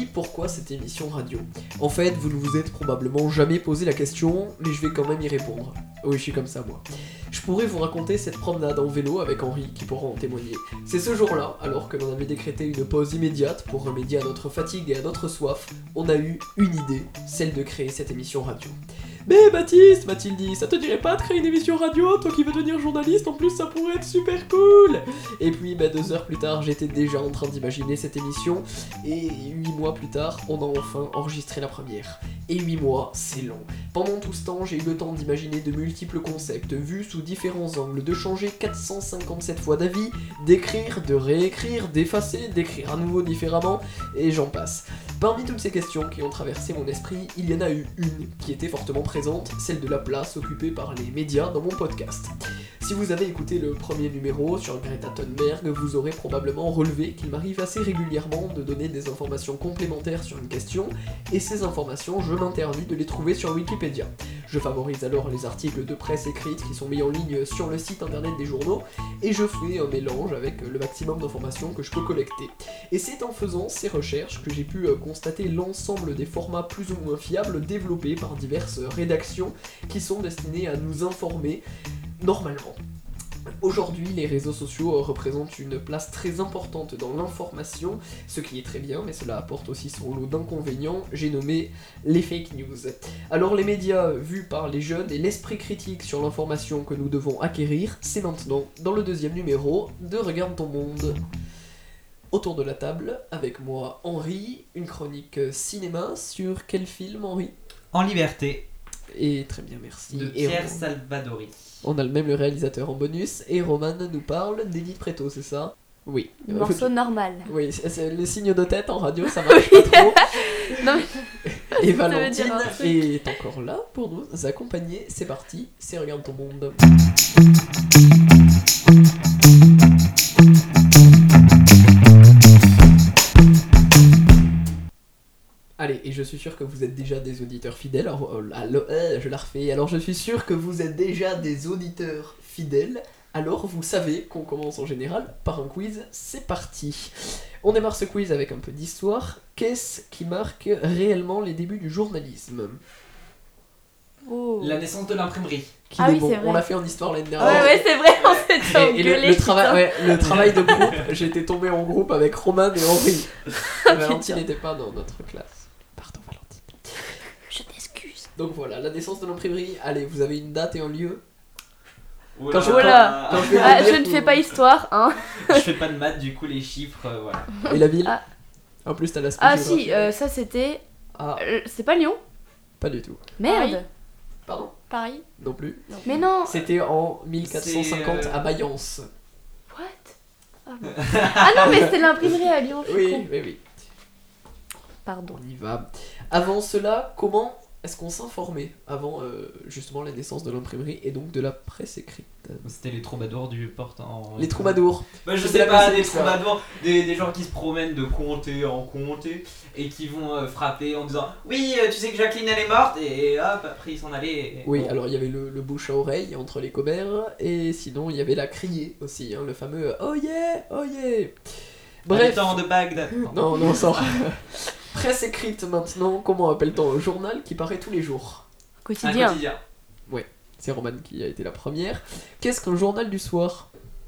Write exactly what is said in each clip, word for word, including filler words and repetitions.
avis, pourquoi cette émission radio ? En fait, vous ne vous êtes probablement jamais posé la question, mais je vais quand même y répondre. Oui, je suis comme ça, moi. Je pourrais vous raconter cette promenade en vélo avec Henri, qui pourra en témoigner. C'est ce jour-là, alors que l'on avait décrété une pause immédiate pour remédier à notre fatigue et à notre soif, on a eu une idée, celle de créer cette émission radio. Mais Baptiste, m'a-t-il dit, ça te dirait pas de créer une émission radio, toi qui veux devenir journaliste, en plus ça pourrait être super cool. Et puis bah, deux heures plus tard, j'étais déjà en train d'imaginer cette émission, et huit mois plus tard, on a enfin enregistré la première. Et huit mois, c'est long. Pendant tout ce temps, j'ai eu le temps d'imaginer de multiples concepts, vus sous différents angles, de changer quatre cent cinquante-sept fois d'avis, d'écrire, de réécrire, d'effacer, d'écrire à nouveau différemment, et j'en passe. Parmi toutes ces questions qui ont traversé mon esprit, il y en a eu une qui était fortement présente, celle de la place occupée par les médias dans mon podcast. Si vous avez écouté le premier numéro sur Greta Thunberg, vous aurez probablement relevé qu'il m'arrive assez régulièrement de donner des informations complémentaires sur une question, et ces informations, je m'interdis de les trouver sur Wikipédia. Je favorise alors les articles de presse écrite qui sont mis en ligne sur le site internet des journaux, et je fais un mélange avec le maximum d'informations que je peux collecter. Et c'est en faisant ces recherches que j'ai pu constater l'ensemble des formats plus ou moins fiables développés par diverses rédactions qui sont destinées à nous informer normalement. Aujourd'hui, les réseaux sociaux représentent une place très importante dans l'information, ce qui est très bien, mais cela apporte aussi son lot d'inconvénients, j'ai nommé les fake news. Alors les médias vus par les jeunes et l'esprit critique sur l'information que nous devons acquérir, c'est maintenant dans le deuxième numéro de Regarde ton monde. Autour de la table, avec moi Henri, une chronique cinéma sur quel film Henri ? En liberté. Et très bien, merci. De et Pierre on... Salvadori. On a le même le réalisateur en bonus, et Roman nous parle d'Edith Preto, c'est ça ? Oui. Le morceau normal. Oui, c'est, c'est le signe de tête en radio, ça marche pas trop. Non mais... Et Valentine est encore là pour nous accompagner. C'est parti, c'est Regarde ton monde. Allez, et je suis sûr que vous êtes déjà des auditeurs fidèles. Alors, euh, alors, euh, je la refais. Alors, je suis sûr que vous êtes déjà des auditeurs fidèles. Alors, vous savez qu'on commence en général par un quiz. C'est parti. On démarre ce quiz avec un peu d'histoire. Qu'est-ce qui marque réellement les débuts du journalisme ? Oh. La naissance de l'imprimerie. Qui ah est oui, bon. c'est vrai. On l'a fait en histoire l'année dernière. Ouais, ouais, c'est vrai, on s'était Et, et le, engueulés. le, trava- ouais, le travail de groupe, j'étais tombé en groupe avec Roman et Henri. Valentine n'était pas dans notre classe. Pardon, Valentine. Je t'excuse. Donc voilà, la naissance de l'imprimerie. Allez, vous avez une date et un lieu ? Oula. Quand je- Voilà. Quand je vais Ah, vous je dire ne que- fais pas histoire, hein. Je fais pas de maths, du coup les chiffres, euh, voilà. Et la ville ? Ah. En plus, t'as l'aspect Ah géographie. si, euh, ça c'était... Ah, euh, c'est pas Lyon ? pas du tout. Merde. Pardon ? Paris. Non plus. Mais non. C'était en mille quatre cent cinquante C'est, euh, à Mayence. What ? Ah, bon. Ah non, mais c'était l'imprimerie à Lyon, je suis Oui, con. oui, oui. Pardon. On y va. Avant cela, comment est-ce qu'on s'informait avant euh, justement la naissance de l'imprimerie et donc de la presse écrite ? C'était les troubadours du porte en... Les troubadours. Bah, je C'est sais la pas, musique, des ça. troubadours, des, des gens qui se promènent de comté en comté et qui vont euh, frapper en disant oui, euh, tu sais que Jacqueline elle est morte, et hop, après ils s'en allaient. Et... Oui, bon. alors il y avait le, le bouche à oreille entre les commères et sinon il y avait la criée aussi, hein, le fameux oh yeah, oh yeah. Bref. Habitant de Bagdad. Non, non, ça. Presse écrite maintenant, comment appelle-t-on un journal qui paraît tous les jours ? Un Quotidien. quotidien. C'est Roman qui a été la première. Qu'est-ce qu'un journal du soir ?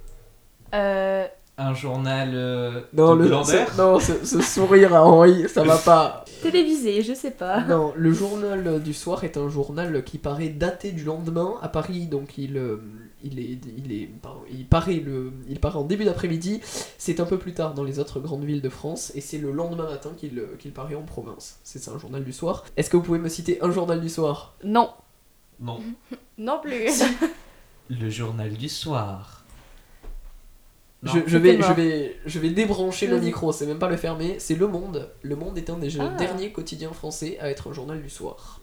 Euh... Un journal euh, Non, de le, Blander. ce, non ce, ce sourire à Henri, ça va pas. Télévisé, je sais pas. Non, le journal du soir est un journal qui paraît daté du lendemain à Paris, donc il, euh, il est, il est, pardon, il paraît le, il paraît en début d'après-midi. C'est un peu plus tard dans les autres grandes villes de France, et c'est le lendemain matin qu'il, qu'il paraît en province. C'est ça, un journal du soir. Est-ce que vous pouvez me citer un journal du soir ? Non. Non. Non plus. Le journal du soir. Non. Je, je, C'était vais, je, mort. vais, je vais débrancher le Vas-y. micro, c'est même pas le fermer, c'est Le Monde. Le Monde est un des Ah. derniers quotidiens français à être un journal du soir.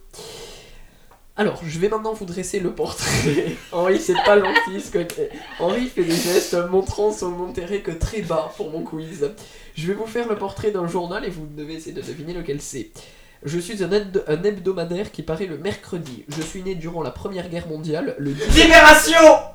Alors, je vais maintenant vous dresser le portrait. Henri, c'est pas gentil ce que... Henri fait des gestes montrant son intérêt que très bas pour mon quiz. Je vais vous faire le portrait d'un journal et vous devez essayer de deviner lequel c'est. Je suis un, hebdo- un hebdomadaire qui paraît le mercredi. Je suis né durant la Première Guerre mondiale, le dix... Libération.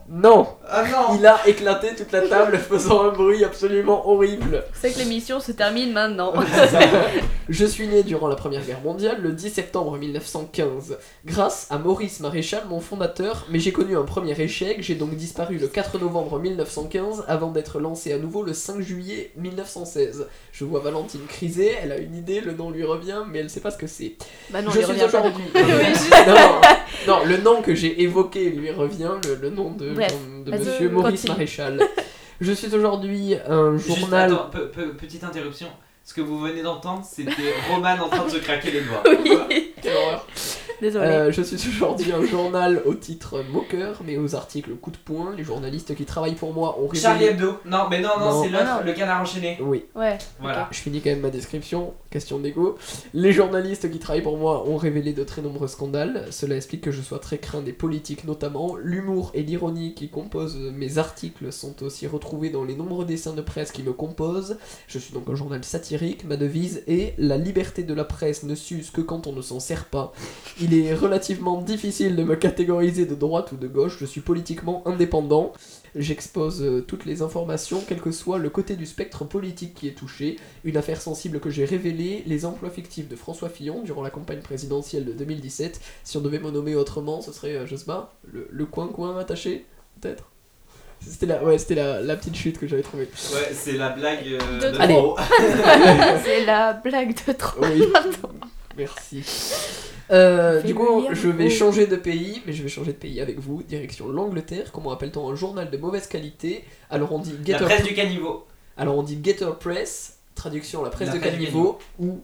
Non. Ah non. Il a éclaté toute la table faisant un bruit absolument horrible. C'est que l'émission se termine maintenant. Je suis né durant la Première Guerre mondiale le dix septembre mille neuf cent quinze, grâce à Maurice Maréchal, mon fondateur, mais j'ai connu un premier échec, j'ai donc disparu le quatre novembre mille neuf cent quinze avant d'être lancé à nouveau le cinq juillet mille neuf cent seize. Je vois Valentine criser, elle a une idée, le nom lui revient, mais elle sait pas ce que c'est. Bah non, Je il suis revient pas aujourd'hui... du coup. Oui, non, non, le nom que j'ai évoqué lui revient, le, le nom de, Bref, de vas-y, monsieur Maurice continue. Maréchal. Je suis aujourd'hui un Juste, journal... attends, pe- pe- petite interruption. Ce que vous venez d'entendre, c'était Roman en train de se craquer les doigts. Oui. Quelle horreur. Désolé. Euh, je suis aujourd'hui un journal au titre moqueur, mais aux articles coup de poing. Les journalistes qui travaillent pour moi ont révélé... Charlie Hebdo. Non, mais non, non, Non. c'est l'autre, Ah non. le canard enchaîné. Oui, Ouais. Voilà. je finis quand même ma description, question d'ego. Les journalistes qui travaillent pour moi ont révélé de très nombreux scandales. Cela explique que je sois très craint des politiques notamment. L'humour et l'ironie qui composent mes articles sont aussi retrouvés dans les nombreux dessins de presse qui me composent. Je suis donc un journal satirique. Ma devise est « La liberté de la presse ne s'use que quand on ne s'en sert pas ». Il est relativement difficile de me catégoriser de droite ou de gauche. Je suis politiquement indépendant. J'expose euh, toutes les informations, quel que soit le côté du spectre politique qui est touché. Une affaire sensible que j'ai révélée, les emplois fictifs de François Fillon durant la campagne présidentielle de deux mille dix-sept. Si on devait me nommer autrement, ce serait, euh, je sais pas, le, le coin-coin attaché, peut-être. C'était la, ouais, c'était la, la petite chute que j'avais trouvée. Ouais, c'est la blague euh, De de Allez. trop. C'est la blague de trop. Oui, merci. Euh, du Fais-le coup, lire. je vais Oh. changer de pays, mais je vais changer de pays avec vous. Direction l'Angleterre. Comment appelle-t-on un journal de mauvaise qualité? Alors on dit La Getter presse du caniveau. Alors on dit Getter Press, traduction la presse La de presse du caniveau, ou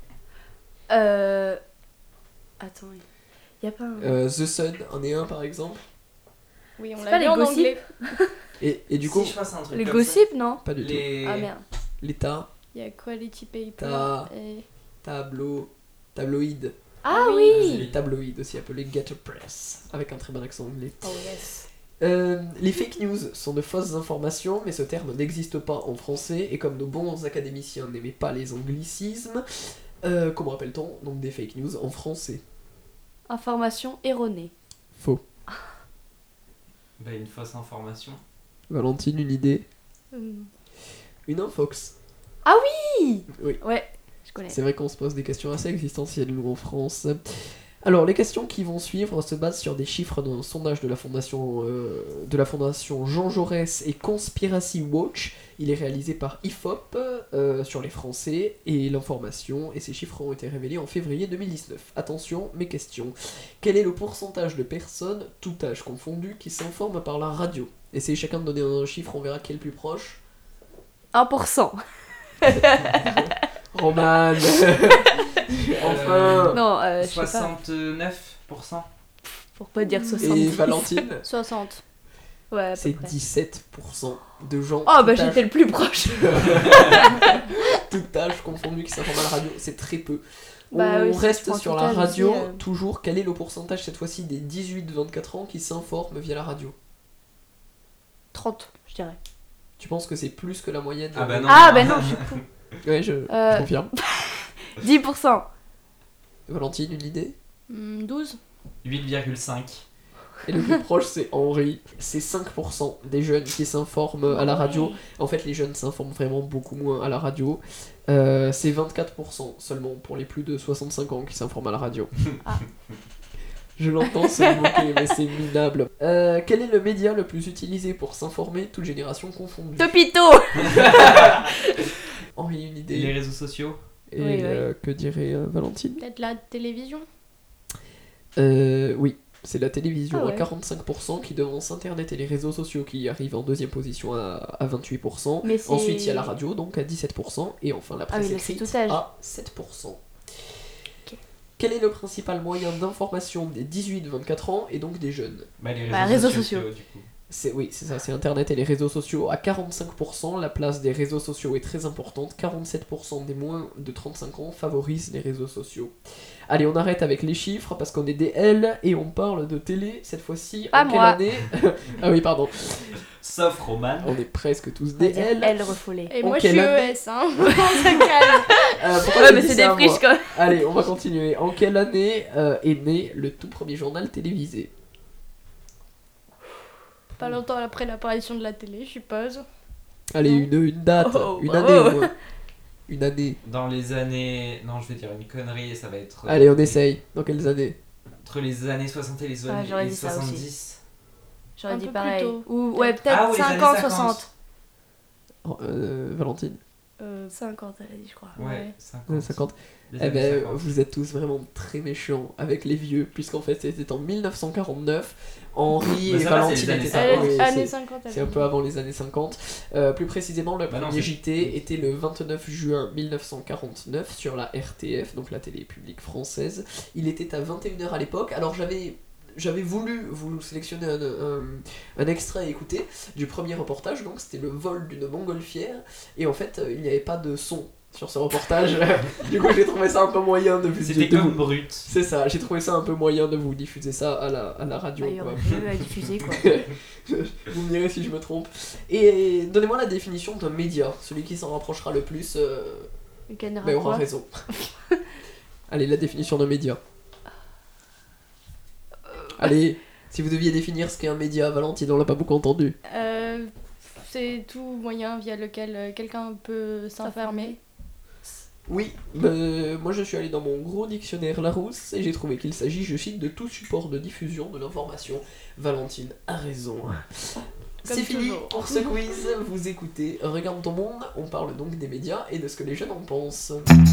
Euh. Attends, y a pas un. euh, The Sun, en est un par exemple. Oui, on C'est l'a pas vu les en gossips anglais. Et, et du coup, si je fasse un truc Les comme gossips, non? pas du ça, tout. les... Ah merde. L'État, Il y a Quality Paper Ta- et... tableau, tabloïd. Ah Ah oui. Les tabloïds aussi appelés Getter Press, avec un très bon accent anglais. Oh yes. Euh, les fake news sont de fausses informations, mais ce terme n'existe pas en français, et comme nos bons académiciens n'aimaient pas les anglicismes, euh, comment appelle-t-on donc des fake news en français? Information erronée. Faux. Bah, une fausse information. Valentine, une idée? Hum. Une infox. Oui. Oui. Ouais, je connais. C'est vrai qu'on se pose des questions assez existentielles, nous, en France. Alors, les questions qui vont suivre se basent sur des chiffres d'un sondage de la fondation, euh, de la fondation Jean Jaurès et Conspiracy Watch. Il est réalisé par I F O P euh, sur les Français et l'information, et ces chiffres ont été révélés en février deux mille dix-neuf. Attention, mes questions. Quel est le pourcentage de personnes, tout âge confondu, qui s'informent par la radio? Essayez chacun de donner un chiffre, on verra qui est le plus proche. un pour cent. Roman. Enfin. Non, euh, je sais pas. soixante-neuf pour cent. Pour pas dire Et soixante-dix. Valentine, soixante. Ouais, à peu c'est près. dix-sept pour cent de gens. Oh bah tout âge- j'étais le plus proche. tout âge confondu qui s'informent à la radio, c'est très peu. Bah On oui, si tu reste prends sur tout la âge radio, aussi, euh. toujours. Quel est le pourcentage cette fois-ci des dix-huit vingt-quatre ans qui s'informent via la radio? trente, je dirais. Tu penses que c'est plus que la moyenne? Ah bah non. Ah bah non, je suis con. Ouais, je, Euh. je confirme. dix pour cent. Valentine, une idée? Hum, douze. huit virgule cinq. Et le plus proche, c'est Henri. C'est cinq pour cent des jeunes qui s'informent à la radio. En fait, les jeunes s'informent vraiment beaucoup moins à la radio. Euh, c'est vingt-quatre pour cent seulement pour les plus de soixante-cinq ans qui s'informent à la radio. Ah. Je l'entends se moquer, mais c'est minable. Euh, quel est le média le plus utilisé pour s'informer, toute génération confondue? Topito. Henri, une Les idée? réseaux sociaux. Et Oui, oui. euh, que dirait euh, Valentine? Peut-être la télévision. Euh, oui, c'est la télévision Ah ouais. à quarante-cinq pour cent qui devance Internet et les réseaux sociaux qui arrivent en deuxième position à, à vingt-huit pour cent. Mais c'est- Ensuite, il y a la radio donc à dix-sept pour cent et enfin la Ah presse oui, là, c'est écrite tout âge. à sept pour cent. Ok. Quel est le principal moyen d'information des dix-huit vingt-quatre ans et donc des jeunes? Bah, les réseaux, Bah, réseaux sociaux. sociaux. Du coup. C'est, oui, c'est ça, c'est Internet et les réseaux sociaux à quarante-cinq pour cent. La place des réseaux sociaux est très importante. quarante-sept pour cent des moins de trente-cinq ans favorisent les réseaux sociaux. Allez, on arrête avec les chiffres parce qu'on est des L et on parle de télé cette fois-ci. Pas en quelle moi. année? Ah oui, pardon. Sauf Roman. On est presque tous On va des dire L. L refoulée. Et En moi je quelle suis année E S, hein. On se calme. Euh, pourquoi Ouais, tu mais dis c'est ça des à moi friches quoi. Allez, on va continuer. En quelle année euh, est né le tout premier journal télévisé? Pas longtemps après l'apparition de la télé, je suppose. Allez, une, une date, Oh, une bravo. année au moins. Une année. Dans les années. Non, je vais dire une connerie et ça va être. euh, Allez, on essaye. Dans quelles années? Entre les années soixante et les Ouais, années j'aurais les dit ça aussi. soixante-dix. J'aurais Un dit peu pareil. plus tôt. Ou ouais, peut-être Ah oui, les années cinquante, cinquante. soixante. Oh, euh, Valentine, Euh, cinquante, elle a dit, je crois. Ouais, Ouais. euh, cinquante. cinquante. Les Eh années ben, cinquante. vous êtes tous vraiment très méchants avec les vieux, puisqu'en fait c'était en mille neuf cent quarante-neuf. Henri Bah, et ça va, Valentine c'est les années étaient cinquante. Elle oui, est années c'est- cinquante. elle C'est a un dit. peu avant les années cinquante. Euh, plus précisément, le Bah non, premier c'est- J T était le vingt-neuf juin mille neuf cent quarante-neuf sur la R T F, donc la télé publique française. Il était à vingt et une heures à l'époque. Alors j'avais j'avais voulu vous sélectionner un, un- un extrait à écouter du premier reportage, donc c'était le vol d'une montgolfière. Et en fait, euh, il n'y avait pas de son sur ce reportage. Du coup, j'ai trouvé ça un peu moyen de vous C'était de comme vous- brut. C'est ça, j'ai trouvé ça un peu moyen de vous diffuser ça à la, à la radio. Bah, il y quoi. aurait mieux à diffuser, quoi. Vous me direz si je me trompe. Et donnez-moi la définition d'un média, celui qui s'en rapprochera le plus, euh, Le canard ben, à aura quoi raison. Allez, la définition d'un média. Allez, si vous deviez définir ce qu'est un média, Valentine, on l'a pas beaucoup entendu. Euh, c'est tout moyen via lequel euh, quelqu'un peut s'informer. Oui, ben, moi je suis allé dans mon gros dictionnaire Larousse et j'ai trouvé qu'il s'agit, je cite, de tout support de diffusion de l'information. Valentine a raison. C'est Comme fini toujours. pour ce quiz, vous écoutez Regarde ton monde, on parle donc des médias et de ce que les jeunes en pensent.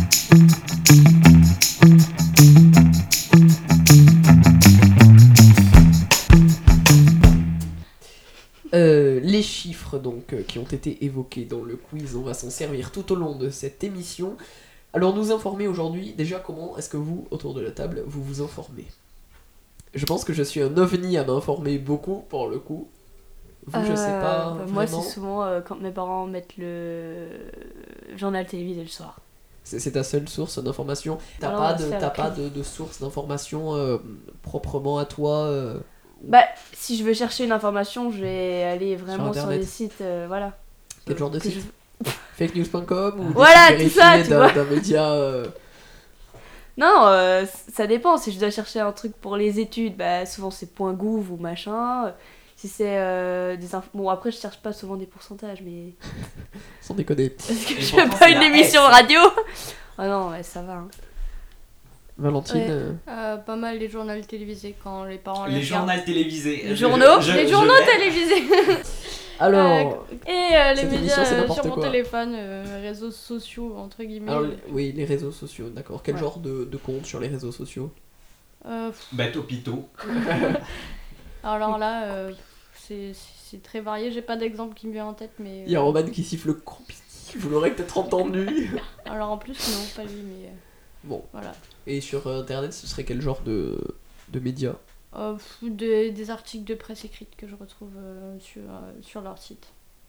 Euh, les chiffres donc euh, qui ont été évoqués dans le quiz, on va s'en servir tout au long de cette émission. Alors nous informer aujourd'hui, déjà comment est-ce que vous, autour de la table, vous vous informez? Je pense que je suis un ovni à m'informer beaucoup pour le coup. Vous, je sais Euh, pas. bah, moi, vraiment. c'est souvent euh, quand mes parents mettent le journal télévisé le soir. C'est c'est ta seule source d'information. T'as Alors, pas, on va de, se faire t'as le pas quiz. de, de source d'information euh, proprement à toi euh, Bah, si je veux chercher une information, je vais aller vraiment sur, Internet. des sites, euh, voilà. Quel genre de Que site je- fake news point com ou des Voilà, sites tout ça, vérifiés tu d'un vois. d'un média euh, Non, euh, ça dépend. Si je dois chercher un truc pour les études, bah souvent c'est .gouv ou machin. Si c'est euh, des infos... Bon, après, je cherche pas souvent des pourcentages, mais... sans déconner. Parce que Et je pourtant, fais pas c'est une la émission S. radio. Ah non, ouais, ça va. hein. Valentine, Ouais. euh, Euh, pas mal les journaux télévisés quand les parents les, Les regardent. journaux télévisés. Les Je- journaux je- Les je journaux l'aime. télévisés. alors, Euh, et euh, les cette médias émission, c'est euh, n'importe sur mon quoi. téléphone, euh, réseaux sociaux entre guillemets. alors, oui, les réseaux sociaux, d'accord. Quel Ouais. genre de, de compte sur les réseaux sociaux? Euh, pff, Bah, Topito. alors là, euh, c'est c'est très varié. J'ai pas d'exemple qui me vient en tête, mais. Il y a euh, Roman qui siffle Compagnie, vous l'aurez peut-être entendu. Alors en plus, non, pas lui, mais. euh, Bon, Voilà. et sur euh, internet, ce serait quel genre de, de médias? Euh, pff, des, des articles de presse écrite que je retrouve euh, sur, euh, sur leur site.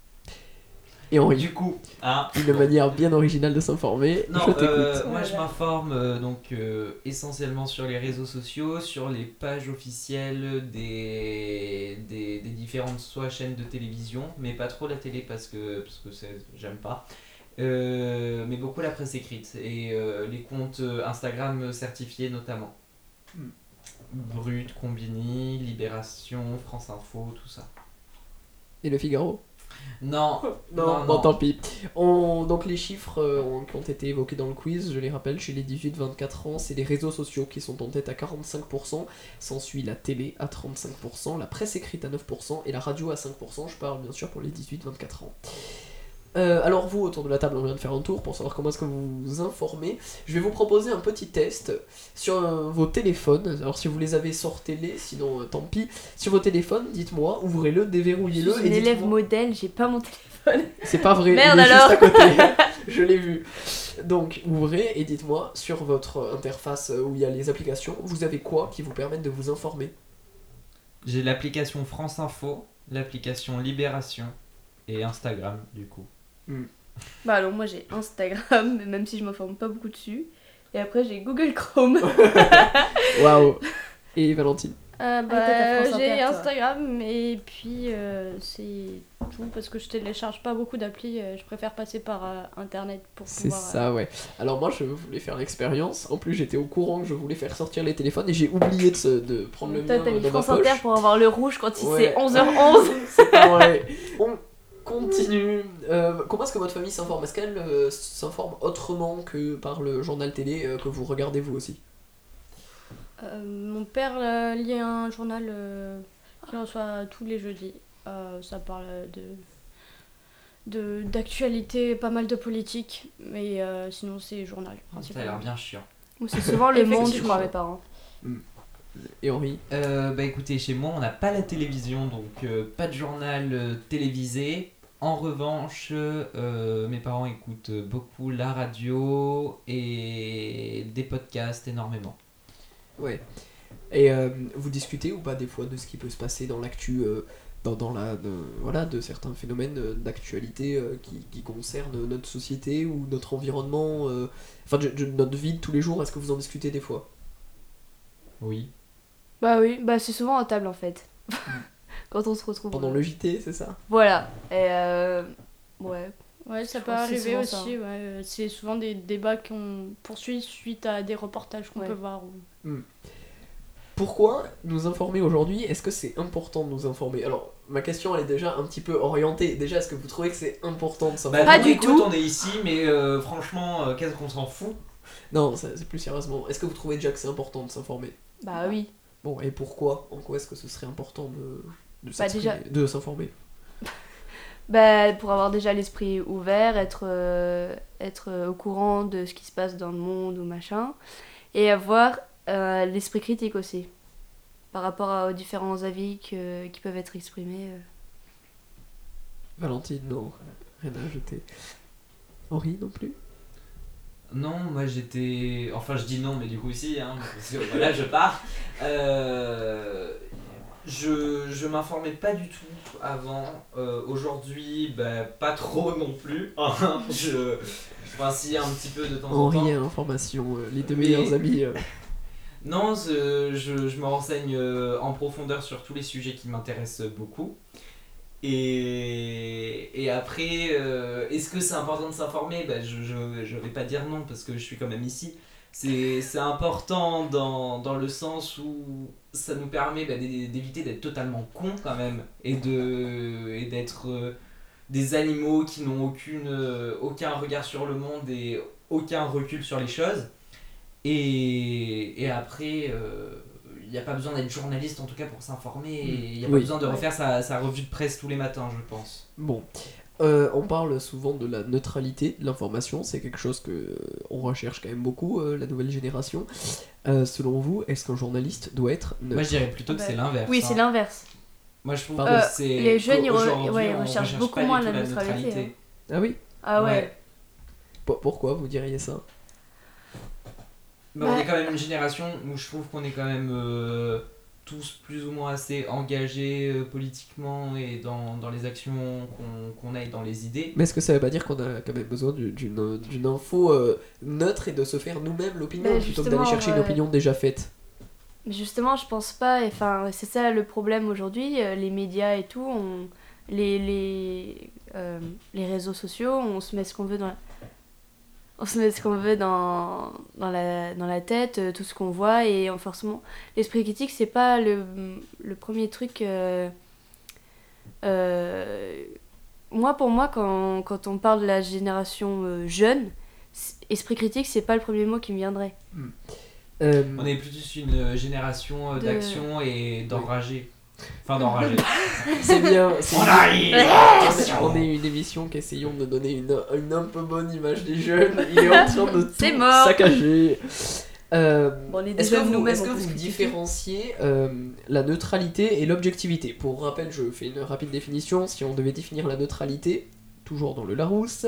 Et Henri, Du coup, hein. une manière bien originale de s'informer, Non, je t'écoute. euh, moi je Voilà. m'informe euh, donc euh, essentiellement sur les réseaux sociaux, sur les pages officielles des, des, des différentes soit chaînes de télévision, mais pas trop la télé parce que, parce que c'est- j'aime pas. Euh, mais beaucoup la presse écrite et euh, les comptes euh, Instagram certifiés notamment. Hmm. Brut, Combini, Libération, France Info, tout ça. Et le Figaro? Non, Non, Non, bon, non. tant pis. On, donc les chiffres euh, ont- qui ont été évoqués dans le quiz, je les rappelle, chez les dix-huit vingt-quatre ans, c'est les réseaux sociaux qui sont en tête à quarante-cinq pour cent, s'ensuit la télé à trente-cinq pour cent, la presse écrite à neuf pour cent et la radio à cinq pour cent, je parle bien sûr pour les dix-huit vingt-quatre ans. Euh, alors vous, autour de la table, on vient de faire un tour pour savoir comment est-ce que vous vous informez. Je vais vous proposer un petit test sur euh, vos téléphones. Alors si vous les avez, sortez-les, sinon euh, tant pis. Sur vos téléphones, dites-moi, ouvrez-le, Je déverrouillez-le suis et une élève dites-moi. modèle, j'ai pas mon téléphone. C'est pas vrai, Merde il est alors. juste à côté. Je l'ai vu. Donc ouvrez et dites-moi sur votre interface où il y a les applications, vous avez quoi qui vous permettent de vous informer? j'ai l'application France Info, l'application Libération et Instagram du coup. Bah alors moi j'ai Instagram, même si je m'informe pas beaucoup dessus. Et après j'ai Google Chrome. Waouh. Et Valentine? Euh, Ah, toi, t'as bah, France j'ai Inter, toi. Instagram et puis euh, c'est tout parce que je télécharge pas beaucoup d'applis. euh, je préfère passer par euh, internet pour C'est pouvoir. euh, ça, ouais. Alors moi, je voulais faire l'expérience. En plus, j'étais au courant que je voulais faire sortir les téléphones et j'ai oublié de, se- de prendre le Toi, mien t'as mis dans ma France Inter poche. pour avoir le rouge quand il Ouais. c'est onze heures onze. C'est pas vrai. On continue. Euh, comment est-ce que votre famille s'informe? Est-ce qu'elle euh, s'informe autrement que par le journal télé euh, que vous regardez vous aussi? euh, mon père euh, lit un journal euh, qu'il reçoit tous les jeudis. Euh, ça parle de de d'actualité, pas mal de politique, mais euh, sinon c'est journal Ça a principalement. l'air bien chiant. C'est souvent le monde, je Effectivement. crois, mes parents. Et Henri? Euh, bah écoutez, chez moi on n'a pas la télévision, donc euh, pas de journal euh, télévisé. En revanche, euh, mes parents écoutent beaucoup la radio et des podcasts énormément. Ouais. Et euh, vous discutez ou pas des fois de ce qui peut se passer dans l'actu, euh, dans, dans la, de, voilà, de certains phénomènes euh, d'actualité euh, qui, qui concernent notre société ou notre environnement, euh, enfin de, de notre vie de tous les jours, est-ce que vous en discutez des fois? Oui. Bah oui, bah c'est souvent à table en fait. Quand on se retrouve. Pendant euh, le J T, c'est ça? Voilà. Et euh... ouais. Ouais, ça Je peut pense que c'est arriver souvent aussi. Ouais. euh, C'est souvent des débats qu'on poursuit suite à des reportages qu'on Ouais. peut voir. ou- Pourquoi nous informer aujourd'hui? Est-ce que c'est important de nous informer? Alors, ma question elle est déjà un petit peu orientée. Déjà, est-ce que vous trouvez que c'est important de s'informer? Pas nous, du écoute, tout. On est ici, mais euh, franchement, euh, qu'est-ce qu'on s'en fout? Non, ça- c'est plus sérieusement. Est-ce que vous trouvez déjà que c'est important de s'informer? Bah oui. Bon, et pourquoi? En quoi est-ce que ce serait important de, de Bah, s'exprimer- déjà- de s'informer? Bah pour avoir déjà l'esprit ouvert, être, euh, être euh, au courant de ce qui se passe dans le monde ou machin. Et avoir euh, l'esprit critique aussi. Par rapport à- aux différents avis que- qui peuvent être exprimés. euh. Valentine, non, rien à ajouter. Henri non plus? Non, moi j'étais. Enfin, je dis non, mais du coup, si, hein, parce que voilà, je pars. Euh, Je, je m'informais pas du tout avant. Euh, Aujourd'hui, bah, pas trop non plus. hein. je. Enfin, si, un petit peu de temps en temps. Henri à information, euh, les deux Mais- meilleurs amis. euh. Non, je, je, je me renseigne euh, en profondeur sur tous les sujets qui m'intéressent beaucoup. Et, et après, euh, est-ce que c'est important de s'informer? Bah, je, je, je vais pas dire non parce que je suis quand même ici. C'est, c'est important dans, dans le sens où ça nous permet bah, d'é- d'éviter d'être totalement cons quand même et, de, et d'être euh, des animaux qui n'ont aucune, euh, aucun regard sur le monde et aucun recul sur les choses. Et, et après, il n'y a pas besoin d'être journaliste en tout cas pour s'informer. Il n'y a pas Oui. besoin de refaire sa, sa revue de presse tous les matins, je pense. Bon, Euh, on parle souvent de la neutralité de l'information, c'est quelque chose que euh, on recherche quand même beaucoup, euh, la nouvelle génération. Euh, selon vous, est-ce qu'un journaliste doit être neutre? Moi, je dirais plutôt que Bah, c'est l'inverse. Oui, hein. c'est l'inverse. Moi, je trouve Pardon. que Euh, c'est. les jeunes, ils re- qu'aujourd'hui, ouais, ils on recherchent recherche beaucoup pas du moins tout la neutralité, Ah oui? Ah ouais. Ouais. P- Pourquoi vous diriez ça? Mais on Bah- est quand même une génération où je trouve qu'on est quand même euh, tous plus ou moins assez engagés euh, politiquement et dans, dans les actions qu'on qu'on a et dans les idées. Mais est-ce que ça veut pas dire qu'on a quand même besoin du- d'une d'une info euh, neutre et de se faire nous-mêmes l'opinion Bah, plutôt que justement, d'aller chercher une ouais. opinion déjà faite? Mais justement, je pense pas. Enfin, c'est ça le problème aujourd'hui. euh, Les médias et tout, on, les les euh, les réseaux sociaux, on se met ce qu'on veut dans la, on se met ce qu'on veut dans dans la dans la tête, euh, tout ce qu'on voit et euh, forcément l'esprit critique, c'est pas le le premier truc. euh, euh, moi, pour moi, quand quand on parle de la génération euh, jeune, c- esprit critique, c'est pas le premier mot qui me viendrait. Euh, On est plus une euh, génération euh, De- d'action et d'enragés. Enfin, d'enragés. c'est bien, c'est On bien. arrive On est une émission qui essayons de donner une, une un peu bonne image des jeunes. Il est en train de tout C'est mort. saccager. Euh, Bon, on est des est-ce que jeunes vous, nous-mêmes, est-ce que on peut vous se critiquer. différenciez euh, la neutralité et l'objectivité? Pour rappel, je fais une rapide définition. Si on devait définir la neutralité, toujours dans le Larousse,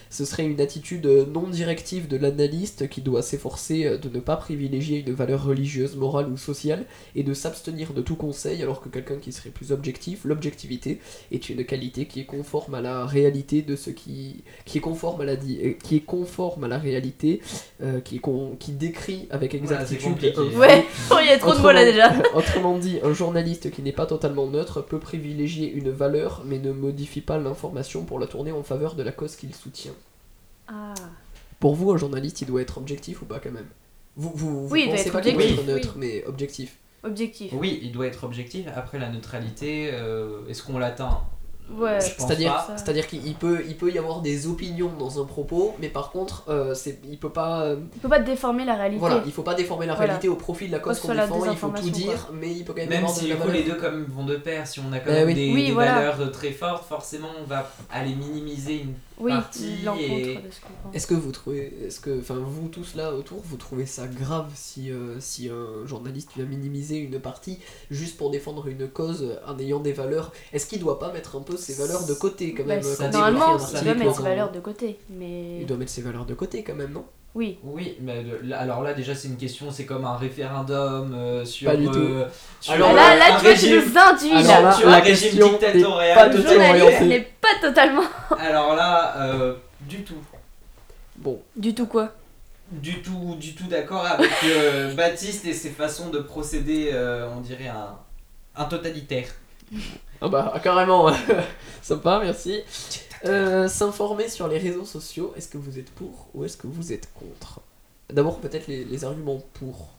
Ce serait une attitude euh, non directive de l'analyste qui doit s'efforcer euh, de ne pas privilégier une valeur religieuse, morale ou sociale et de s'abstenir de tout conseil, alors que quelqu'un qui serait plus objectif, l'objectivité est une qualité qui est conforme à la réalité de ce qui qui est conforme à la di- euh, qui est conforme à la réalité, euh, qui est con- qui décrit avec exactitude compliqué. un fait. Ouais, oh, il y a trop de mots là déjà. Autrement dit, un journaliste qui n'est pas totalement neutre peut privilégier une valeur mais ne modifie pas l'information pour la tourner en faveur de la cause qu'il soutient. Ah. Pour vous, un journaliste, il doit être objectif ou pas quand même? Vous, vous, vous Oui, il doit pensez être pas qu'il doit objectif, être neutre, oui. mais objectif? Objectif. Oui, il doit être objectif. Après, la neutralité, euh, est-ce qu'on l'atteint? Ouais. Je pense C'est-à-dire, pas. Ça. c'est-à-dire qu'il peut, il peut y avoir des opinions dans un propos, mais par contre, euh, c'est, il peut pas... euh, Il peut pas déformer la réalité. voilà, il faut pas déformer la Voilà. réalité au profit de la cause Pas qu'on sur la défend, il faut tout désinformation, dire, mais il peut quand même, Même avoir si de la du coup, valeur. les deux comme vont de pair, si on a quand Bah même oui. des, Oui, des voilà. valeurs très fortes, forcément on va aller minimiser une Oui, partie l'encontre et- de ce qu'on pense. Est-ce que vous trouvez, est-ce que, enfin vous tous là autour, vous trouvez ça grave si, euh, si un journaliste vient minimiser une partie juste pour défendre une cause en ayant des valeurs? Est-ce qu'il doit pas mettre un peu ses valeurs de côté quand Bah, même c'est- quand il normalement, écrit un il article doit mettre dans ses un- valeurs de côté, mais Il doit mettre ses valeurs de côté quand même, non? oui. Oui, mais le- là- alors là déjà c'est une question, c'est comme un référendum euh, sur, Pas du tout. euh, sur Alors euh, là, là, un tu vois, tu régime, nous induis Alors là. là, sur la un régime question est dictatorial. pas Le totalement journaliste orientée. n'est pas totalement. Alors là, euh, du tout. Bon, Du tout quoi. Du tout, du tout d'accord avec euh, Baptiste et ses façons de procéder, euh, on dirait un, un totalitaire. ah bah carrément, sympa, merci. Euh, s'informer sur les réseaux sociaux, est-ce que vous êtes pour ou est-ce que vous êtes contre? D'abord peut-être les, les arguments pour.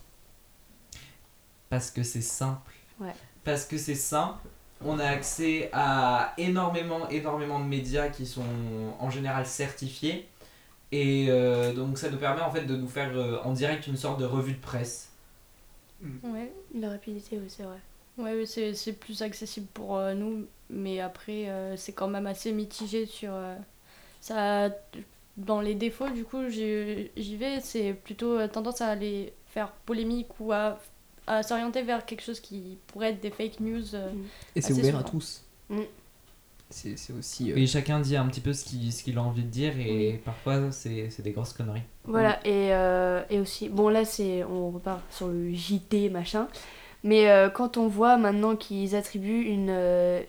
Parce que c'est simple. Ouais. Parce que c'est simple. On a accès à énormément, énormément de médias qui sont en général certifiés. Et euh, donc ça nous permet en fait de nous faire euh, en direct une sorte de revue de presse. Ouais, La rapidité, oui, c'est vrai. ouais ouais, c'est c'est plus accessible pour euh, nous, mais après, euh, c'est quand même assez mitigé sur. euh, ça, dans les défauts, du coup, j'y j'y vais, c'est plutôt euh, tendance à aller faire polémique ou à, à s'orienter vers quelque chose qui pourrait être des fake news. euh. Et c'est Assez ouvert à souvent. tous. Mm. C'est c'est aussi. euh, Et chacun dit un petit peu ce qu'il ce qu'il a envie de dire et parfois c'est c'est des grosses conneries. Voilà, et, euh, et aussi, bon là c'est, on repart sur le J T machin, mais euh, quand on voit maintenant qu'ils attribuent une, euh,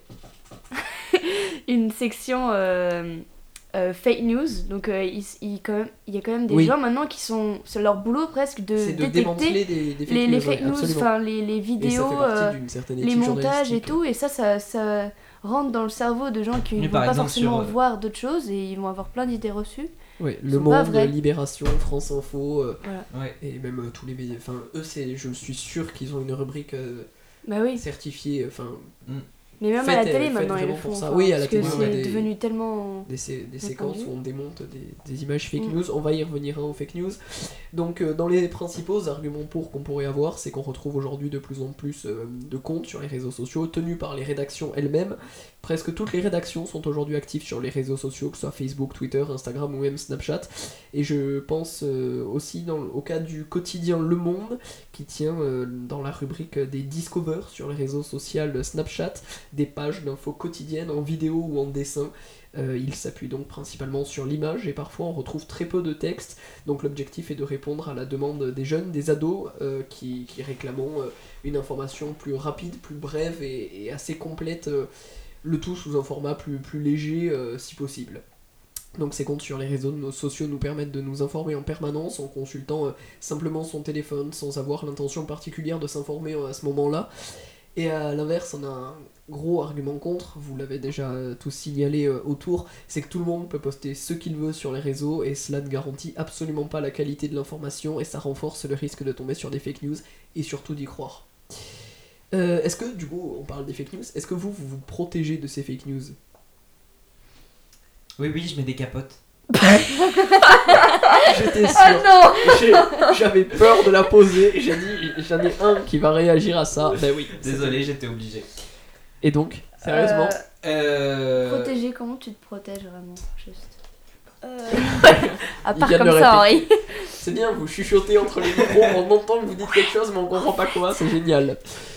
une section euh, euh, fake news, donc euh, il, il, quand même, il y a quand même des Oui. gens maintenant qui sont, c'est leur boulot presque de c'est de détecter démanteler des, des fake les, news, les ouais, fake news, absolument. enfin les, les Et ça vidéos, fait partie euh, d'une certaine les éthique montages et journalistique. tout, et ça, ça, ça rentre dans le cerveau de gens qui Oui, ne vont par pas exemple, forcément sur, euh, voir d'autres choses et ils vont avoir plein d'idées reçues. Ouais, Ils Le sont pas Monde, vrais. Libération, France Info, euh, Voilà. Ouais. et même euh, tous les médias. Enfin, eux, c'est, je suis sûr qu'ils ont une rubrique euh, Bah oui. certifiée. Enfin, Mais même Faites, à la télé euh, faites maintenant ils le vraiment pour font. ça. enfin, Oui, à la parce que télé, on a c'est des- devenu tellement. des, sé- des Répandu. séquences où on démonte des, des images fake Mm. news. On va y revenir hein, aux fake news. Donc, euh, dans les principaux arguments pour qu'on pourrait avoir, c'est qu'on retrouve aujourd'hui de plus en plus euh, de comptes sur les réseaux sociaux tenus par les rédactions elles-mêmes. Presque toutes les rédactions sont aujourd'hui actives sur les réseaux sociaux, que ce soit Facebook, Twitter, Instagram ou même Snapchat. Et je pense euh, aussi dans, au cas du quotidien Le Monde, qui tient euh, dans la rubrique des Discover sur les réseaux sociaux Snapchat, des pages d'infos quotidiennes en vidéo ou en dessin. Euh, il s'appuie donc principalement sur l'image et parfois on retrouve très peu de texte. Donc l'objectif est de répondre à la demande des jeunes, des ados euh, qui, qui réclament euh, une information plus rapide, plus brève et, et assez complète, euh, le tout sous un format plus, plus léger euh, si possible. Donc ces comptes sur les réseaux nos sociaux nous permettent de nous informer en permanence en consultant euh, simplement son téléphone sans avoir l'intention particulière de s'informer euh, à ce moment-là. Et à l'inverse, on a un gros argument contre, vous l'avez déjà euh, tous signalé euh, autour, c'est que tout le monde peut poster ce qu'il veut sur les réseaux et cela ne garantit absolument pas la qualité de l'information et ça renforce le risque de tomber sur des fake news et surtout d'y croire. Euh, est-ce que, du coup, on parle des fake news, est-ce que vous, vous vous protégez de ces fake news? Oui, oui, je mets des capotes. J'étais sûr. Ah non. J'ai- J'avais peur de la poser. J'ai dit, j'en ai un qui va réagir à ça. Ben oui. Désolé, j'étais obligé. Et donc, sérieusement, Euh... Protéger, comment tu te protèges vraiment juste Euh, À Il part vient de comme le ça, Henri. c'est bien, vous chuchotez entre les micros, on entend que vous dites quelque chose, mais on comprend pas quoi, c'est génial.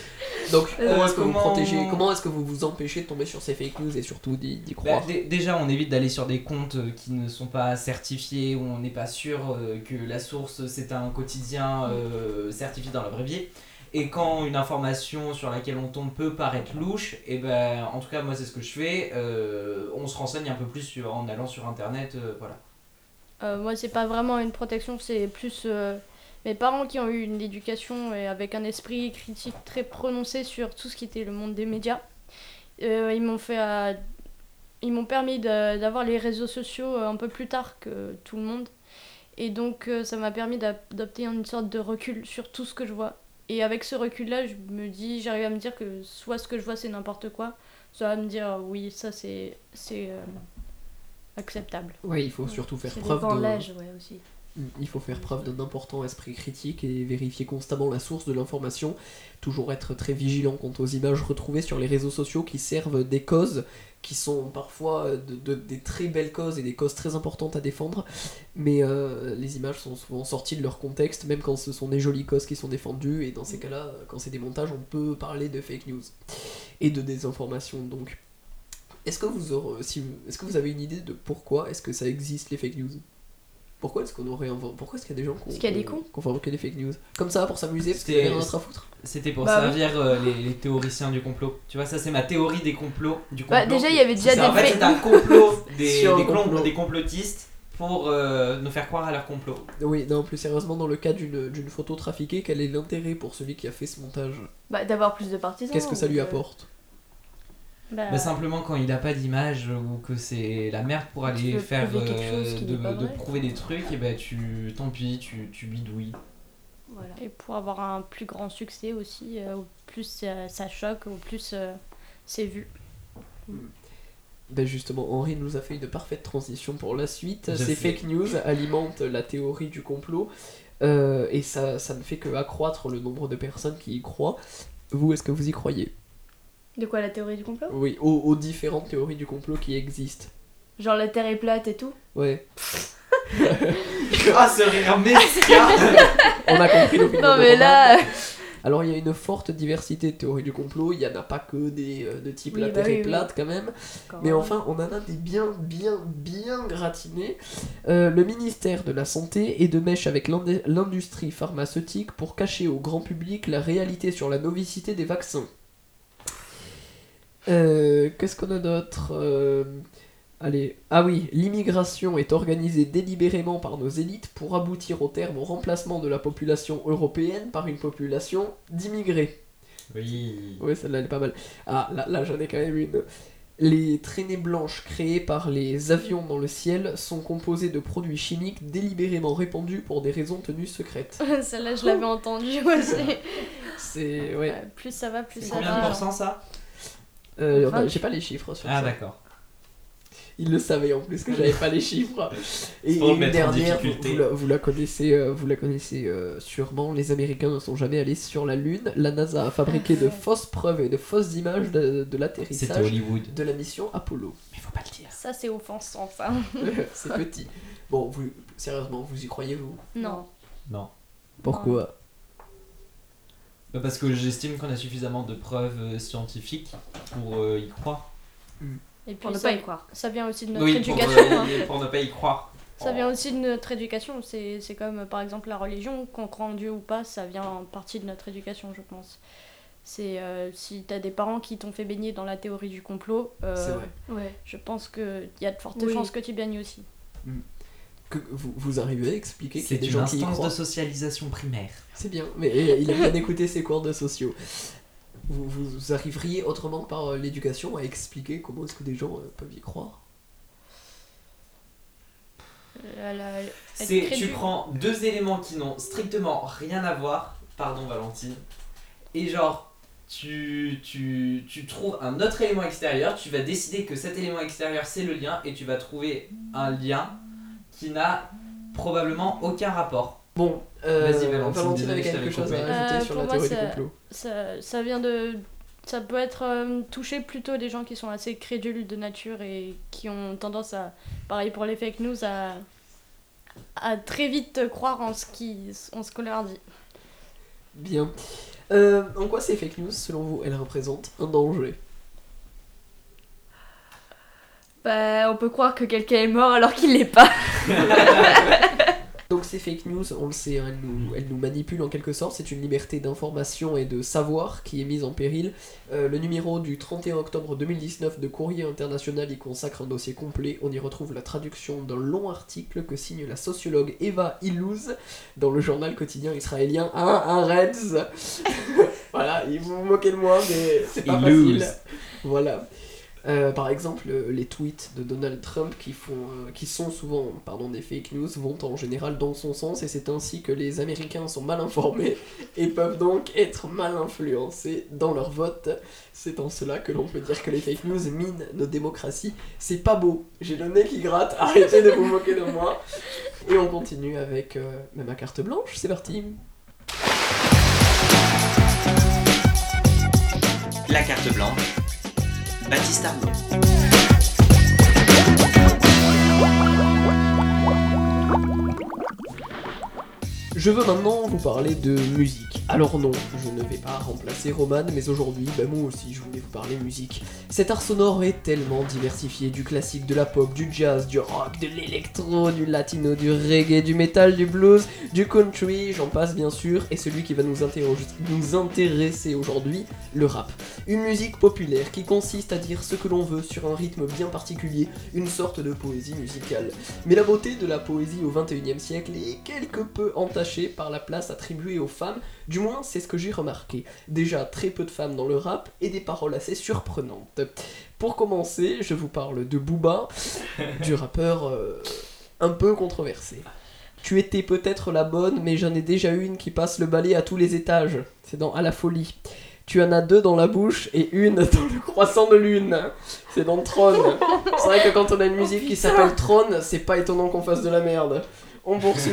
Donc, comment est-ce que vous comment- protégez, comment est-ce que vous vous empêchez de tomber sur ces fake news et surtout d'y, d'y Bah, croire? dé- déjà, on évite d'aller sur des comptes euh, qui ne sont pas certifiés, où on n'est pas sûr euh, que la source c'est un quotidien euh, certifié dans la vraie vie. Et quand une information sur laquelle on tombe peut paraître louche, et ben en tout cas moi c'est ce que je fais, euh, on se renseigne un peu plus sur, en allant sur internet, euh, voilà. Euh, moi, c'est pas vraiment une protection, c'est plus euh, mes parents qui ont eu une éducation et avec un esprit critique très prononcé sur tout ce qui était le monde des médias. Euh, ils m'ont fait, euh, ils m'ont permis de- d'avoir les réseaux sociaux euh, un peu plus tard que tout le monde. Et donc, euh, ça m'a permis d'ap- d'adopter une sorte de recul sur tout ce que je vois. Et avec ce recul-là, je me dis, j'arrive à me dire que soit ce que je vois c'est n'importe quoi, soit à me dire euh, oui, ça c'est c'est euh, acceptable. Ouais, il faut surtout faire Ça preuve dépend de de... l'âge, ouais, aussi. Il faut faire preuve d'un important esprit critique et vérifier constamment la source de l'information. Toujours être très vigilant quant aux images retrouvées sur les réseaux sociaux qui servent des causes, qui sont parfois de, de- des très belles causes et des causes très importantes à défendre. Mais euh, les images sont souvent sorties de leur contexte, même quand ce sont des jolies causes qui sont défendues. Et dans ces cas-là, quand c'est des montages, on peut parler de fake news et de désinformation. Donc, est-ce que vous aurez, si vous- est-ce que vous avez une idée de pourquoi est-ce que ça existe les fake news? Pourquoi est-ce qu'on aurait inventé... Pourquoi est-ce qu'il y a des gens qui Parce qu'il y a des cons. ont fabriqué des fake news comme ça pour s'amuser parce qu'il y C'était- a rien d'autre à foutre? C'était pour Bah servir euh, les, les théoriciens du complot. Tu vois, ça c'est ma théorie des complots. Du complot. Bah, déjà, il y avait déjà C'est- des en fait, fake c'est un complot des, Sur des, un clon- complot. des complotistes pour euh, nous faire croire à leur complot. Oui, non, plus sérieusement, dans le cas d'une d'une photo trafiquée, quel est l'intérêt pour celui qui a fait ce montage? Bah, d'avoir plus de partisans. Qu'est-ce que ça ou lui de- apporte? Bah, Bah, simplement quand il a pas d'image ou que c'est la merde pour Tu aller veux faire prouver quelque euh, chose qui de, n'est pas de vrai. prouver des trucs, et bah tu tant pis, tu, tu bidouilles. Voilà. Et pour avoir un plus grand succès aussi, euh, au plus ça, ça choque, au plus euh, c'est vu. Ben justement, Henri nous a fait une parfaite transition pour la suite. Je Ces sais. fake news alimentent la théorie du complot euh, et ça, ça ne fait que accroître le nombre de personnes qui y croient. Vous, est-ce que vous y croyez? De quoi, la théorie du complot? Oui, aux, aux différentes théories du complot qui existent. Genre la Terre est plate et tout? Ouais, Ah, ce rire mesquin. on a compris l'opinion Non de mais Romain. là... Alors il y a une forte diversité de théories du complot, il n'y en a pas que des euh, de type Oui, la bah Terre oui, est oui. plate quand même. Quand Mais même. enfin, on en a des bien, bien, bien gratinés. Euh, le ministère de la Santé est de mèche avec l'indé- l'industrie pharmaceutique pour cacher au grand public la réalité sur la novicité des vaccins. Euh, Qu'est-ce qu'on a d'autre? Euh, Allez, ah oui, l'immigration est organisée délibérément par nos élites pour aboutir au terme au remplacement de la population européenne par une population d'immigrés. Oui. Ouais, celle-là elle est pas mal. Ah, là, là j'en ai quand même une. Les traînées blanches créées par les avions dans le ciel sont composées de produits chimiques délibérément répandus pour des raisons tenues secrètes. Celle-là, je l'avais entendue aussi. C'est. Ouais. Euh, plus ça va, plus C'est ça combien de va. pourcents ça? Euh, Vingt. bah, j'ai pas les chiffres sur Ah ça. d'accord. Il le savait en plus que j'avais pas les chiffres. Et, pour et le une mettre en dernière, vous, difficulté. vous la, vous la connaissez, euh, vous la connaissez euh, sûrement. Les Américains ne sont jamais allés sur la Lune. La NASA a fabriqué de fausses preuves et de fausses images de, de C'était l'atterrissage Hollywood. de la mission Apollo. Mais faut pas le dire. Ça, c'est offensant, ça. C'est petit. Bon, vous, sérieusement, vous y croyez vous? Non. Non. Pourquoi? Bah, parce que j'estime qu'on a suffisamment de preuves euh, scientifiques pour euh, y croire. Et puis Pour ne ça, pas y croire. ça vient aussi de notre Oui, pour, éducation. hein. euh, pour ne pas y croire. Ça vient aussi de notre éducation. C'est c'est comme, euh, par exemple, la religion. Qu'on croit en Dieu ou pas, ça vient en partie de notre éducation, je pense. C'est euh, si t'as des parents qui t'ont fait baigner dans la théorie du complot, euh, C'est vrai. Ouais. je pense qu'il y a de fortes Oui. chances que tu baignes aussi. Que vous, vous arrivez à expliquer qu'il y C'est a des une gens qui y instance croient? de socialisation primaire. C'est bien, mais euh, il a bien écouté ses cours de sociaux. Vous, vous, vous arriveriez autrement que par euh, l'éducation à expliquer comment est-ce que des gens euh, peuvent y croire? La- la- être C'est, tu crédule. prends deux éléments qui n'ont strictement rien à voir, pardon Valentine, et genre, tu, tu, tu trouves un autre élément extérieur, tu vas décider que cet élément extérieur c'est le lien, et tu vas trouver un lien qui n'a probablement aucun rapport. Bon, euh, Vas-y, Valentine, Valentine avait désolé, je quelque t'avais chose à coupé. ajouter Euh, sur pour la moi, théorie du ça- complot. Ça, ça vient de. Ça peut être euh, toucher plutôt des gens qui sont assez crédules de nature et qui ont tendance à, pareil pour les fake news, à, à très vite croire en ce qui, en ce qu'on leur dit. Bien. Euh, en quoi ces fake news, selon vous, elles représentent un danger? Bah, on peut croire que quelqu'un est mort alors qu'il l'est pas. Donc ces fake news, on le sait, hein, elles, nous, elles nous manipulent en quelque sorte, c'est une liberté d'information et de savoir qui est mise en péril. Euh, le numéro du trente et un octobre deux mille dix-neuf de Courrier International y consacre un dossier complet. On y retrouve la traduction d'un long article que signe la sociologue Eva Illouz dans le journal quotidien israélien Haaretz. Voilà, vous vous moquez de moi, mais c'est pas Illouz. facile. Voilà. Euh, par exemple, euh, les tweets de Donald Trump qui, font, euh, qui sont souvent pardon, des fake news vont en général dans son sens et c'est ainsi que les Américains sont mal informés et peuvent donc être mal influencés dans leur vote. C'est en cela que l'on peut dire que les fake news minent nos démocraties. C'est pas beau, j'ai le nez qui gratte, arrêtez de vous moquer de moi. Et on continue avec euh, ma carte blanche, c'est parti. La carte blanche, Baptiste Arnaud. Je veux maintenant vous parler de musique. Alors non, je ne vais pas remplacer Roman, mais aujourd'hui, bah moi aussi, je voulais vous parler musique. Cet art sonore est tellement diversifié, du classique, de la pop, du jazz, du rock, de l'électro, du latino, du reggae, du metal, du blues, du country, j'en passe bien sûr, et celui qui va nous, interroger- nous intéresser aujourd'hui, le rap. Une musique populaire qui consiste à dire ce que l'on veut sur un rythme bien particulier, une sorte de poésie musicale. Mais la beauté de la poésie au vingt et unième siècle est quelque peu entachée par la place attribuée aux femmes, du moins c'est ce que j'ai remarqué. Déjà très peu de femmes dans le rap et des paroles assez surprenantes. Pour commencer, je vous parle de Booba, du rappeur euh, un peu controversé. Tu étais peut-être la bonne, mais j'en ai déjà une qui passe le balai à tous les étages. C'est dans À la folie. Tu en as deux dans la bouche et une dans le croissant de lune. C'est dans Tron. C'est vrai que quand on a une musique qui s'appelle Tron, c'est pas étonnant qu'on fasse de la merde. On poursuit.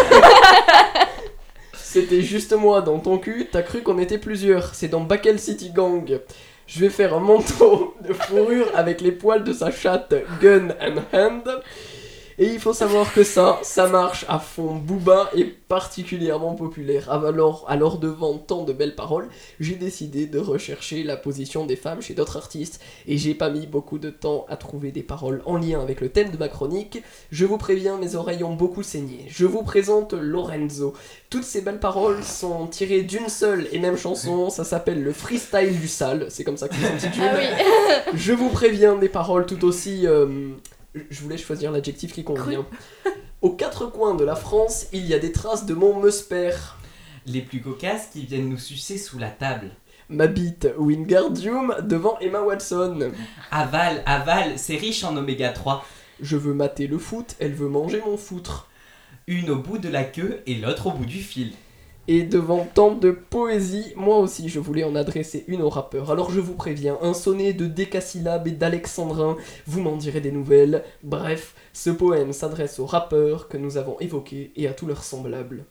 C'était juste moi dans ton cul, t'as cru qu'on était plusieurs. C'est dans Bakel City Gang. Je vais faire un manteau de fourrure avec les poils de sa chatte Gun and Hand. Et il faut savoir que ça, ça marche à fond. Booba est particulièrement populaire. Alors, alors devant tant de belles paroles, j'ai décidé de rechercher la position des femmes chez d'autres artistes. Et j'ai pas mis beaucoup de temps à trouver des paroles en lien avec le thème de ma chronique. Je vous préviens, mes oreilles ont beaucoup saigné. Je vous présente Lorenzo. Toutes ces belles paroles sont tirées d'une seule et même chanson. Ça s'appelle le freestyle du sale. C'est comme ça que ça s'intitule. Ah oui. Je vous préviens, des paroles tout aussi... euh, Je voulais choisir l'adjectif qui convient. Aux quatre coins de la France, il y a des traces de mon Meusper. Les plus cocasses qui viennent nous sucer sous la table. Ma bite Wingardium devant Emma Watson. Aval, aval, c'est riche en oméga trois. Je veux mater le foot, elle veut manger mon foutre. Une au bout de la queue et l'autre au bout du fil. Et devant tant de poésie, moi aussi je voulais en adresser une au rappeur. Alors je vous préviens, un sonnet de décasyllabes et d'alexandrin, vous m'en direz des nouvelles. Bref, ce poème s'adresse aux rappeurs que nous avons évoqués et à tous leurs semblables.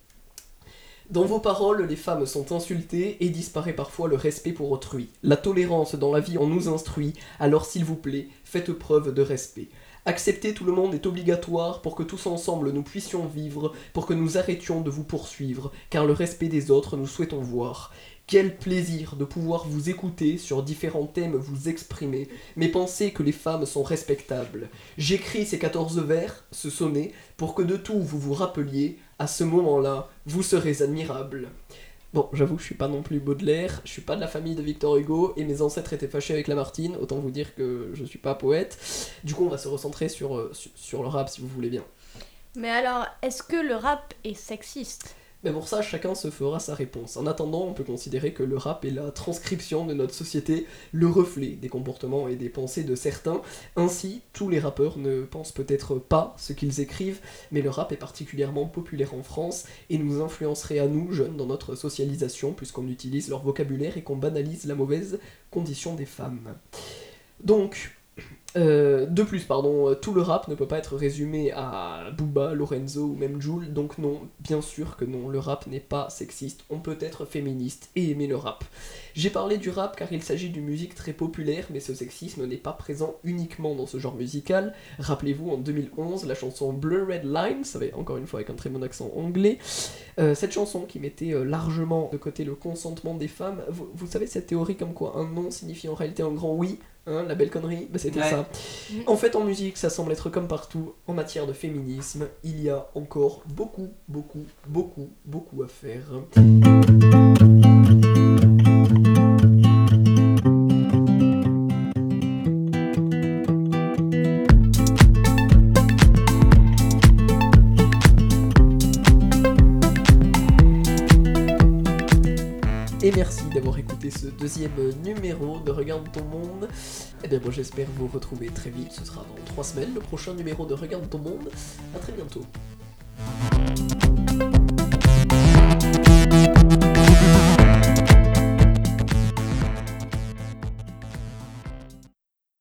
Dans vos paroles, les femmes sont insultées et disparaît parfois le respect pour autrui. La tolérance dans la vie on nous instruit, alors s'il vous plaît, faites preuve de respect. Accepter tout le monde est obligatoire pour que tous ensemble nous puissions vivre, pour que nous arrêtions de vous poursuivre, car le respect des autres nous souhaitons voir. Quel plaisir de pouvoir vous écouter, sur différents thèmes vous exprimer, mais pensez que les femmes sont respectables. J'écris ces quatorze vers, ce sonnet, pour que de tout vous vous rappeliez, à ce moment-là, vous serez admirable. Bon, j'avoue, je suis pas non plus Baudelaire, je suis pas de la famille de Victor Hugo, et mes ancêtres étaient fâchés avec Lamartine, autant vous dire que je suis pas poète. Du coup, on va se recentrer sur, euh, sur, sur le rap, si vous voulez bien. Mais alors, est-ce que le rap est sexiste? Mais pour ça, chacun se fera sa réponse. En attendant, on peut considérer que le rap est la transcription de notre société, le reflet des comportements et des pensées de certains. Ainsi, tous les rappeurs ne pensent peut-être pas ce qu'ils écrivent, mais le rap est particulièrement populaire en France et nous influencerait à nous, jeunes, dans notre socialisation, puisqu'on utilise leur vocabulaire et qu'on banalise la mauvaise condition des femmes. Donc... Euh, de plus, pardon, tout le rap ne peut pas être résumé à Booba, Lorenzo ou même Jul, donc non, bien sûr que non, le rap n'est pas sexiste, on peut être féministe et aimer le rap. J'ai parlé du rap car il s'agit d'une musique très populaire, mais ce sexisme n'est pas présent uniquement dans ce genre musical. Rappelez-vous, en deux mille onze, la chanson Blurred Lines, ça va encore une fois avec un très bon accent anglais, Euh, cette chanson qui mettait euh, largement de côté le consentement des femmes, vous, vous savez cette théorie comme quoi un non signifie en réalité un grand oui, hein, la belle connerie, bah, c'était Ouais. ça. En fait, en musique, ça semble être comme partout, en matière de féminisme, il y a encore beaucoup, beaucoup, beaucoup, beaucoup à faire. Et merci d'avoir écouté ce deuxième numéro de Regarde ton monde. Et bien moi j'espère vous retrouver très vite, ce sera dans trois semaines le prochain numéro de Regarde ton monde. A très bientôt.